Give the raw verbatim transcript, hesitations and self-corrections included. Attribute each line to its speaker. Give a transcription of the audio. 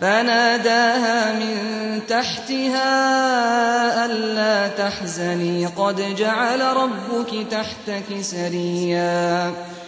Speaker 1: فناداها من تحتها ألا تحزني قد جعل ربك تحتك سريا